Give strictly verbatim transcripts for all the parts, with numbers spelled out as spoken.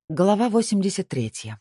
Глава восемьдесят третья.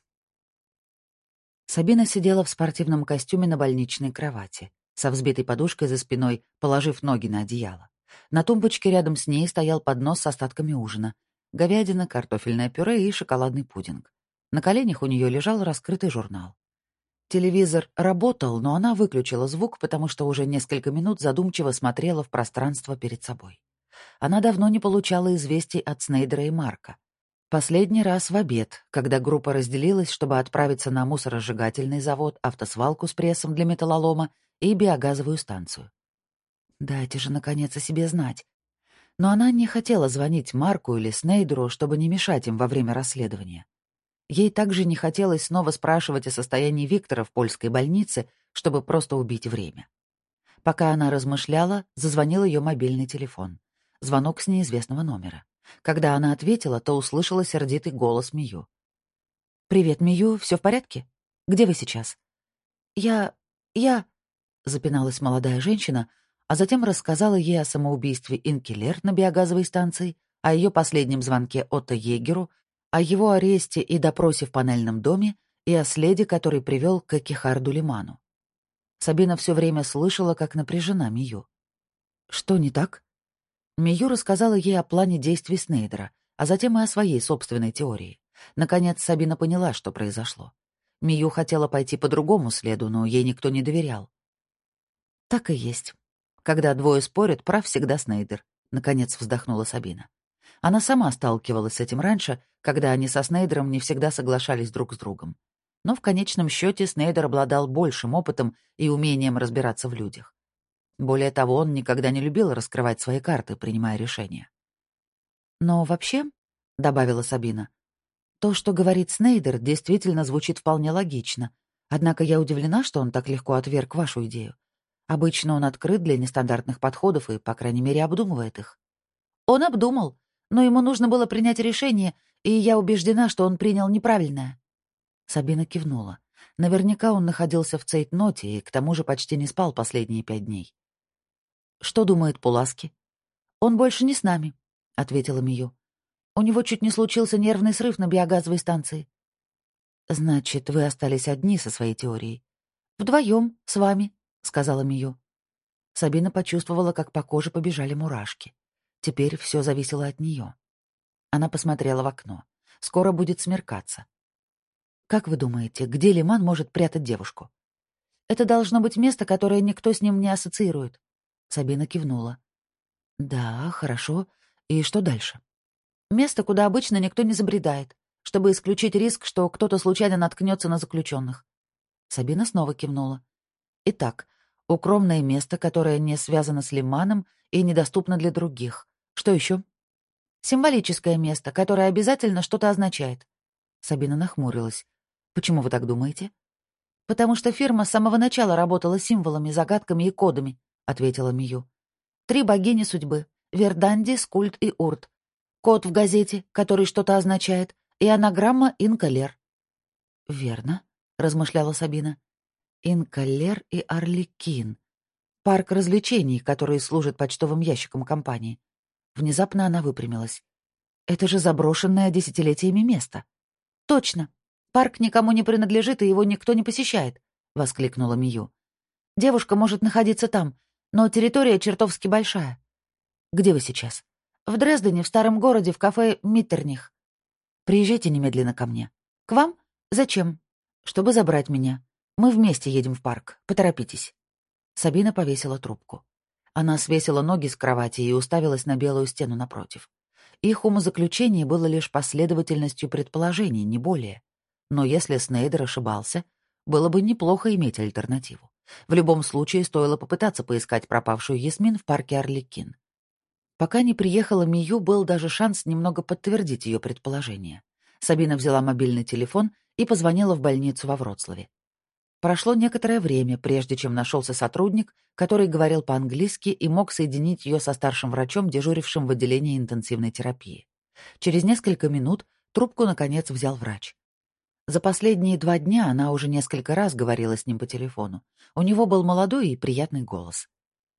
Сабина сидела в спортивном костюме на больничной кровати, со взбитой подушкой за спиной, положив ноги на одеяло. На тумбочке рядом с ней стоял поднос с остатками ужина: говядина, картофельное пюре и шоколадный пудинг. На коленях у нее лежал раскрытый журнал. Телевизор работал, но она выключила звук, потому что уже несколько минут задумчиво смотрела в пространство перед собой. Она давно не получала известий от Снейдера и Марка. Последний раз в обед, когда группа разделилась, чтобы отправиться на мусоросжигательный завод, автосвалку с прессом для металлолома и биогазовую станцию. Дайте же, наконец, о себе знать. Но она не хотела звонить Марку или Снейдеру, чтобы не мешать им во время расследования. Ей также не хотелось снова спрашивать о состоянии Виктора в польской больнице, чтобы просто убить время. Пока она размышляла, зазвонил ее мобильный телефон. Звонок с неизвестного номера. Когда она ответила, то услышала сердитый голос Мию. «Привет, Мию, все в порядке? Где вы сейчас?» «Я... я...» — запиналась молодая женщина, а затем рассказала ей о самоубийстве Инкелер на биогазовой станции, о ее последнем звонке Отто Егеру, о его аресте и допросе в панельном доме и о следе, который привел к Экихарду Лиману. Сабина все время слышала, как напряжена Мию. «Что не так?» Мию рассказала ей о плане действий Снейдера, а затем и о своей собственной теории. Наконец Сабина поняла, что произошло. Мию хотела пойти по другому следу, но ей никто не доверял. «Так и есть. Когда двое спорят, прав всегда Снейдер», — наконец вздохнула Сабина. Она сама сталкивалась с этим раньше, когда они со Снейдером не всегда соглашались друг с другом. Но в конечном счете Снейдер обладал большим опытом и умением разбираться в людях. Более того, он никогда не любил раскрывать свои карты, принимая решения. «Но вообще», — добавила Сабина, — «то, что говорит Снейдер, действительно звучит вполне логично. Однако я удивлена, что он так легко отверг вашу идею. Обычно он открыт для нестандартных подходов и, по крайней мере, обдумывает их». «Он обдумал, но ему нужно было принять решение, и я убеждена, что он принял неправильное». Сабина кивнула. Наверняка он находился в цейтноте и к тому же почти не спал последние пять дней. «Что думает Пуласки?» «Он больше не с нами», — ответила Мию. «У него чуть не случился нервный срыв на биогазовой станции». «Значит, вы остались одни со своей теорией?» «Вдвоем, с вами», — сказала Мию. Сабина почувствовала, как по коже побежали мурашки. Теперь все зависело от нее. Она посмотрела в окно. Скоро будет смеркаться. «Как вы думаете, где Лиман может прятать девушку?» «Это должно быть место, которое никто с ним не ассоциирует». Сабина кивнула. «Да, хорошо. И что дальше?» «Место, куда обычно никто не забредает, чтобы исключить риск, что кто-то случайно наткнется на заключенных». Сабина снова кивнула. «Итак, укромное место, которое не связано с Лиманом и недоступно для других. Что еще?» «Символическое место, которое обязательно что-то означает». Сабина нахмурилась. «Почему вы так думаете?» «Потому что фирма с самого начала работала символами, загадками и кодами», — ответила Мию. «Три богини судьбы — Верданди, Скульт и Урт. Код в газете, который что-то означает, и анаграмма Инкалер». «Верно», — размышляла Сабина. «Инкалер и Арлекин. Парк развлечений, который служит почтовым ящиком компании». Внезапно она выпрямилась. «Это же заброшенное десятилетиями место». «Точно. Парк никому не принадлежит, и его никто не посещает», — воскликнула Мию. «Девушка может находиться там, но территория чертовски большая». «Где вы сейчас?» «В Дрездене, в старом городе, в кафе Миттерних». «Приезжайте немедленно ко мне». «К вам? Зачем?» «Чтобы забрать меня. Мы вместе едем в парк. Поторопитесь». Сабина повесила трубку. Она свесила ноги с кровати и уставилась на белую стену напротив. Их умозаключение было лишь последовательностью предположений, не более. Но если Снейдер ошибался, было бы неплохо иметь альтернативу. В любом случае, стоило попытаться поискать пропавшую Ясмин в парке Арлекин. Пока не приехала Мию, был даже шанс немного подтвердить ее предположение. Сабина взяла мобильный телефон и позвонила в больницу во Вроцлаве. Прошло некоторое время, прежде чем нашелся сотрудник, который говорил по-английски и мог соединить ее со старшим врачом, дежурившим в отделении интенсивной терапии. Через несколько минут трубку, наконец, взял врач. За последние два дня она уже несколько раз говорила с ним по телефону. У него был молодой и приятный голос.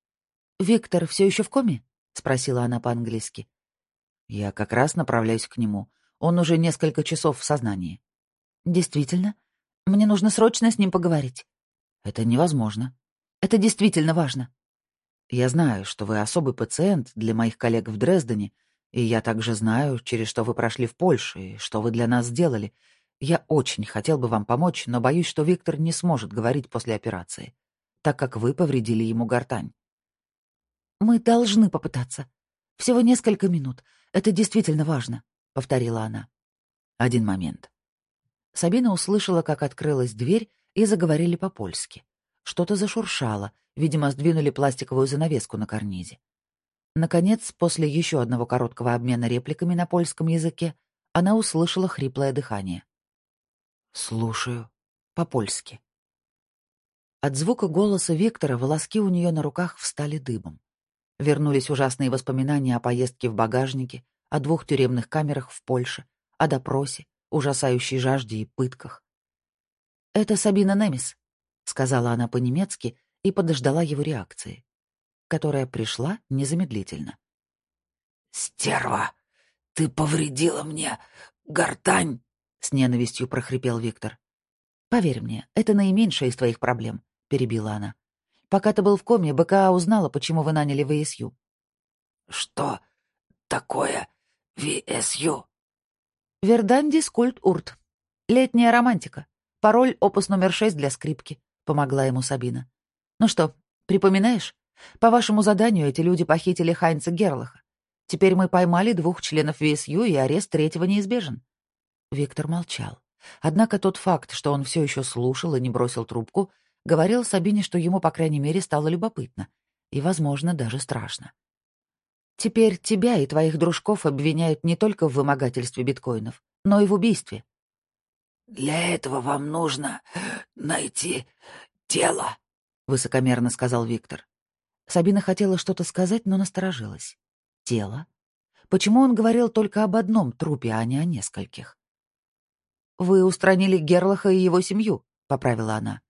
«Виктор все еще в коме?» — спросила она по-английски. «Я как раз направляюсь к нему. Он уже несколько часов в сознании». «Действительно? Мне нужно срочно с ним поговорить». «Это невозможно». «Это действительно важно». «Я знаю, что вы особый пациент для моих коллег в Дрездене, и я также знаю, через что вы прошли в Польше и что вы для нас сделали. Я очень хотел бы вам помочь, но боюсь, что Виктор не сможет говорить после операции, так как вы повредили ему гортань». «Мы должны попытаться. Всего несколько минут. Это действительно важно», — повторила она. «Один момент». Сабина услышала, как открылась дверь, и заговорили по-польски. Что-то зашуршало, видимо, сдвинули пластиковую занавеску на карнизе. Наконец, после еще одного короткого обмена репликами на польском языке, она услышала хриплое дыхание. «Слушаю. По-польски». От звука голоса Виктора волоски у нее на руках встали дыбом. Вернулись ужасные воспоминания о поездке в багажнике, о двух тюремных камерах в Польше, о допросе, ужасающей жажде и пытках. «Это Сабина Немис», — сказала она по-немецки и подождала его реакции, которая пришла незамедлительно. «Стерва, ты повредила мне гортань!» — с ненавистью прохрипел Виктор. «Поверь мне, это наименьшая из твоих проблем», — перебила она. «Пока ты был в коме, БКА узнала, почему вы наняли ВСЮ». «Что такое ВСЮ?» «Вердандис культ урт. Летняя романтика. Пароль опус номер шесть для скрипки», — помогла ему Сабина. «Ну что, припоминаешь? По вашему заданию эти люди похитили Хайнца Герлаха. Теперь мы поймали двух членов ВСЮ, и арест третьего неизбежен». Виктор молчал. Однако тот факт, что он все еще слушал и не бросил трубку, говорил Сабине, что ему, по крайней мере, стало любопытно и, возможно, даже страшно. «Теперь тебя и твоих дружков обвиняют не только в вымогательстве биткоинов, но и в убийстве». «Для этого вам нужно найти тело», — высокомерно сказал Виктор. Сабина хотела что-то сказать, но насторожилась. «Тело? Почему он говорил только об одном трупе, а не о нескольких?» «Вы устранили Герлаха и его семью», — поправила она.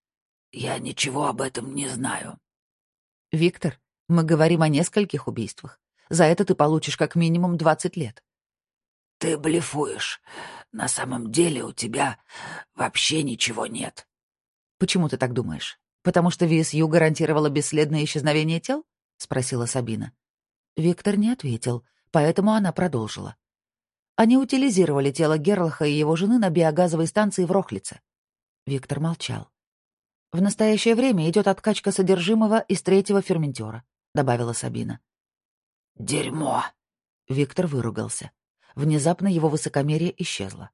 «Я ничего об этом не знаю». «Виктор, мы говорим о нескольких убийствах. За это ты получишь как минимум двадцать лет». «Ты блефуешь. На самом деле у тебя вообще ничего нет». «Почему ты так думаешь? Потому что ВСЮ гарантировала бесследное исчезновение тел?» — спросила Сабина. Виктор не ответил, поэтому она продолжила. «Они утилизировали тело Герлаха и его жены на биогазовой станции в Рохлице». Виктор молчал. «В настоящее время идет откачка содержимого из третьего ферментера», — добавила Сабина. «Дерьмо!» — Виктор выругался. Внезапно его высокомерие исчезло.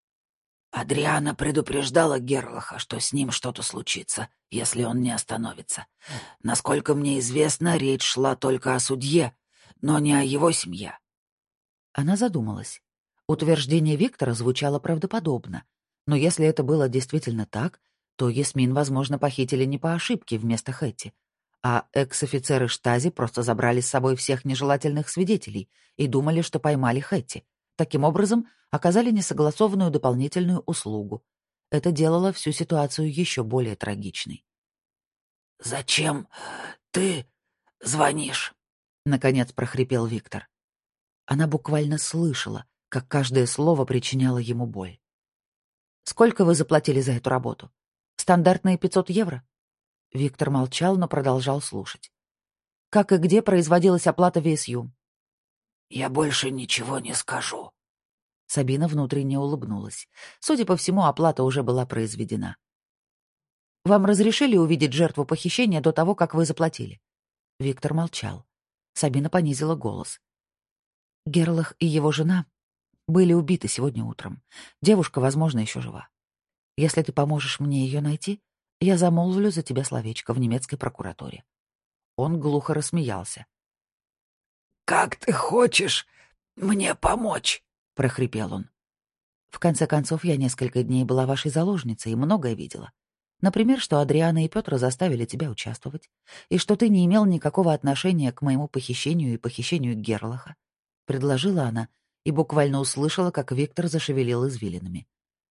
«Адриана предупреждала Герлаха, что с ним что-то случится, если он не остановится. Насколько мне известно, речь шла только о судье, но не о его семье». Она задумалась. Утверждение Виктора звучало правдоподобно, но если это было действительно так, то Ясмин, возможно, похитили не по ошибке вместо Хэтти, а экс-офицеры Штази просто забрали с собой всех нежелательных свидетелей и думали, что поймали Хэтти. Таким образом, оказали несогласованную дополнительную услугу. Это делало всю ситуацию еще более трагичной. «Зачем ты звонишь?» — наконец прохрипел Виктор. Она буквально слышала, как каждое слово причиняло ему боль. «Сколько вы заплатили за эту работу? Стандартные пятьсот евро?» Виктор молчал, но продолжал слушать. «Как и где производилась оплата ВСЮ?» «Я больше ничего не скажу». Сабина внутренне улыбнулась. Судя по всему, оплата уже была произведена. «Вам разрешили увидеть жертву похищения до того, как вы заплатили?» Виктор молчал. Сабина понизила голос. «Герлах и его жена были убиты сегодня утром. Девушка, возможно, еще жива. Если ты поможешь мне ее найти, я замолвлю за тебя словечко в немецкой прокуратуре». Он глухо рассмеялся. «Как ты хочешь мне помочь?» — прохрипел он. «В конце концов, я несколько дней была вашей заложницей и многое видела. Например, что Адриана и Петр заставили тебя участвовать, и что ты не имел никакого отношения к моему похищению и похищению Герлаха», — предложила она и буквально услышала, как Виктор зашевелил извилинами.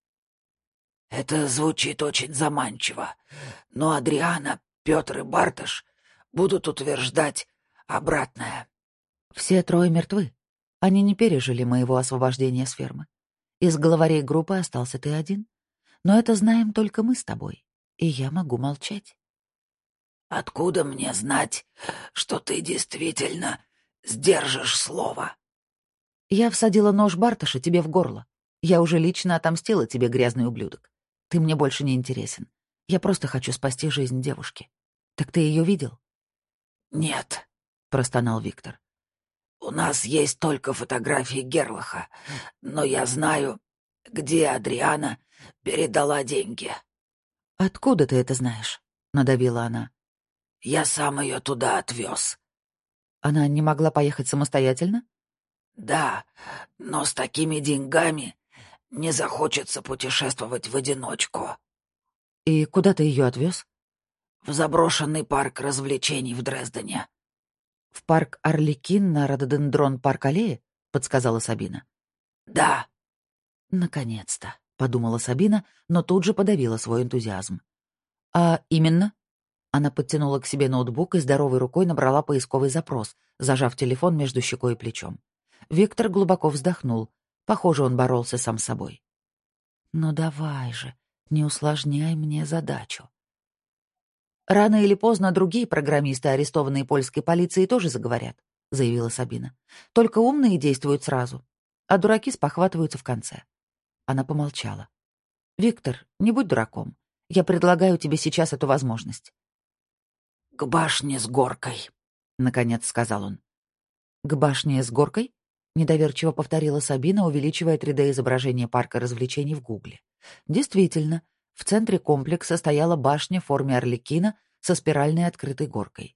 «Это звучит очень заманчиво, но Адриана, Петр и Барташ будут утверждать обратное». «Все трое мертвы. Они не пережили моего освобождения с фермы. Из главарей группы остался ты один. Но это знаем только мы с тобой, и я могу молчать. Откуда мне знать, что ты действительно сдержишь слово? Я всадила нож Барташа тебе в горло. Я уже лично отомстила тебе, грязный ублюдок. Ты мне больше не интересен. Я просто хочу спасти жизнь девушки. Так ты ее видел? Нет, Простонал Виктор. у нас есть только фотографии Герлаха, но я знаю, где Адриана передала деньги. Откуда ты это знаешь? Надавила она. Я сам ее туда отвез. Она не могла поехать самостоятельно? Да, но с такими деньгами не захочется путешествовать в одиночку. И куда ты ее отвез? В заброшенный парк развлечений в Дрездене. В парк Арлекин на Рододендрон-парк-аллее? Подсказала Сабина. Да. Наконец-то, подумала Сабина, но тут же подавила свой энтузиазм. А именно? Она подтянула к себе ноутбук и здоровой рукой набрала поисковый запрос, зажав телефон между щекой и плечом. Виктор глубоко вздохнул. Похоже, он боролся сам с собой. «Ну давай же, не усложняй мне задачу». «Рано или поздно другие программисты, арестованные польской полицией, тоже заговорят», — заявила Сабина. «Только умные действуют сразу, а дураки спохватываются в конце». Она помолчала. «Виктор, не будь дураком. Я предлагаю тебе сейчас эту возможность». «К башне с горкой», — наконец сказал он. «К башне с горкой?» — недоверчиво повторила Сабина, увеличивая три дэ-изображение парка развлечений в Гугле. Действительно, в центре комплекса стояла башня в форме арлекина со спиральной открытой горкой.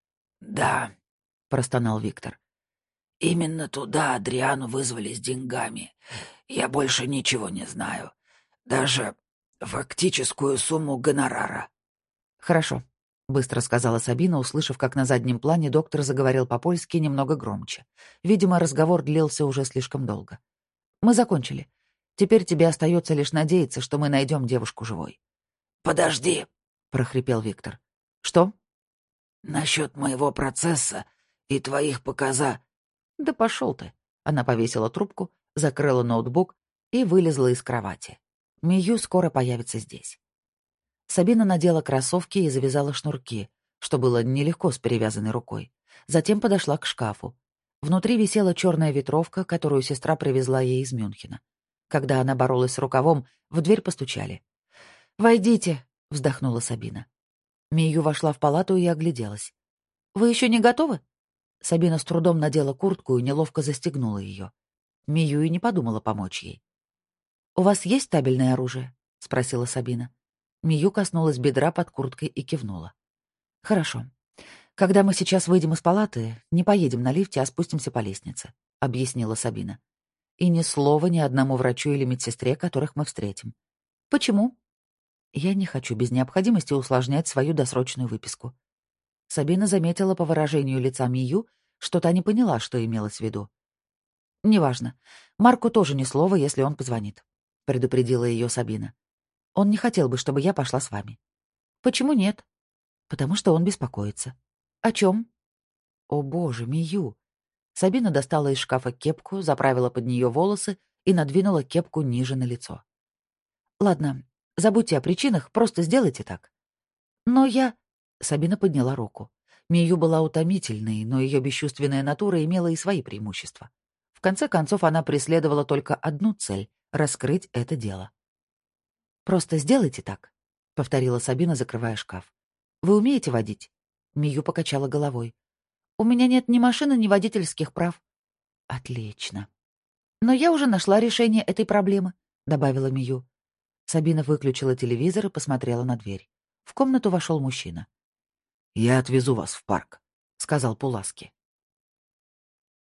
«Да», — простонал Виктор. «именно туда Адриану вызвали с деньгами. Я больше ничего не знаю. Даже фактическую сумму гонорара». «Хорошо», — быстро сказала Сабина, услышав, как на заднем плане доктор заговорил по-польски немного громче. Видимо, разговор длился уже слишком долго. «Мы закончили. Теперь тебе остается лишь надеяться, что мы найдем девушку живой». «Подожди», — прохрипел Виктор. «Что?» «Насчет моего процесса и твоих показа...» «Да пошел ты». Она повесила трубку, закрыла ноутбук и вылезла из кровати. Мию скоро появится здесь. Сабина надела кроссовки и завязала шнурки, что было нелегко с перевязанной рукой. Затем подошла к шкафу. Внутри висела черная ветровка, которую сестра привезла ей из Мюнхена. Когда она боролась с рукавом, в дверь постучали. «Войдите», — вздохнула Сабина. Мию вошла в палату и огляделась. «Вы еще не готовы?» Сабина с трудом надела куртку и неловко застегнула ее. Мию и не подумала помочь ей. «У вас есть табельное оружие?» — спросила Сабина. Мию коснулась бедра под курткой и кивнула. «Хорошо. Когда мы сейчас выйдем из палаты, не поедем на лифте, а спустимся по лестнице», — объяснила Сабина. «И ни слова ни одному врачу или медсестре, которых мы встретим». «Почему?» «Я не хочу без необходимости усложнять свою досрочную выписку». Сабина заметила по выражению лица Мию, что та не поняла, что имелось в виду. «Неважно. Марку тоже ни слова, если он позвонит», — предупредила ее Сабина. «Он не хотел бы, чтобы я пошла с вами». «Почему нет?» «Потому что он беспокоится». «О чем?» «О, боже, Мию!» Сабина достала из шкафа кепку, заправила под нее волосы и надвинула кепку ниже на лицо. «Ладно, забудьте о причинах, просто сделайте так». «Но я...» Сабина подняла руку. Мию была утомительной, но ее бесчувственная натура имела и свои преимущества. В конце концов, она преследовала только одну цель — раскрыть это дело. «Просто сделайте так», — повторила Сабина, закрывая шкаф. «Вы умеете водить?» Мию покачала головой. «У меня нет ни машины, ни водительских прав». «Отлично. Но я уже нашла решение этой проблемы», — добавила Мию. Сабина выключила телевизор и посмотрела на дверь. В комнату вошел мужчина. «Я отвезу вас в парк», — сказал Пуласки.